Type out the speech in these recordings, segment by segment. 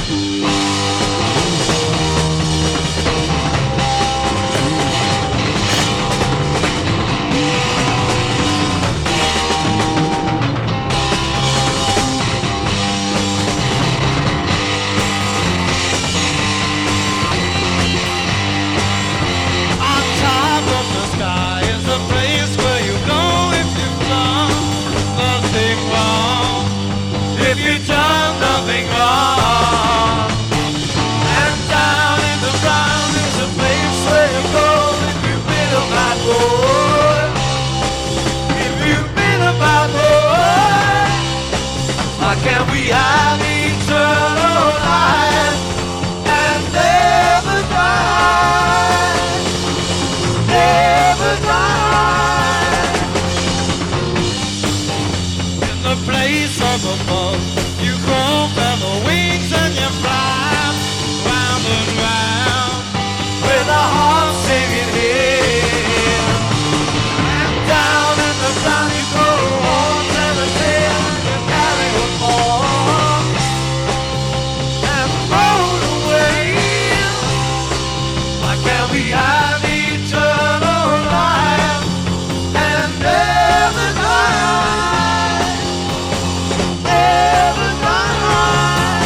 If you've done nothing wrong, and down in the ground is a place where you go if you've been a bad boy. If you've been a bad boy, why can't we have eternal life and never die, never die? In the place of above, you grow feather wings and you fly round and round with a heart singing here. And down in the ground you go horns and a tail and you carry a ball and float away. Why can't we have eternal life and never die? Never die.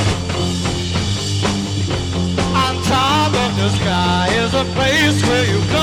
On top of the sky is a place where you go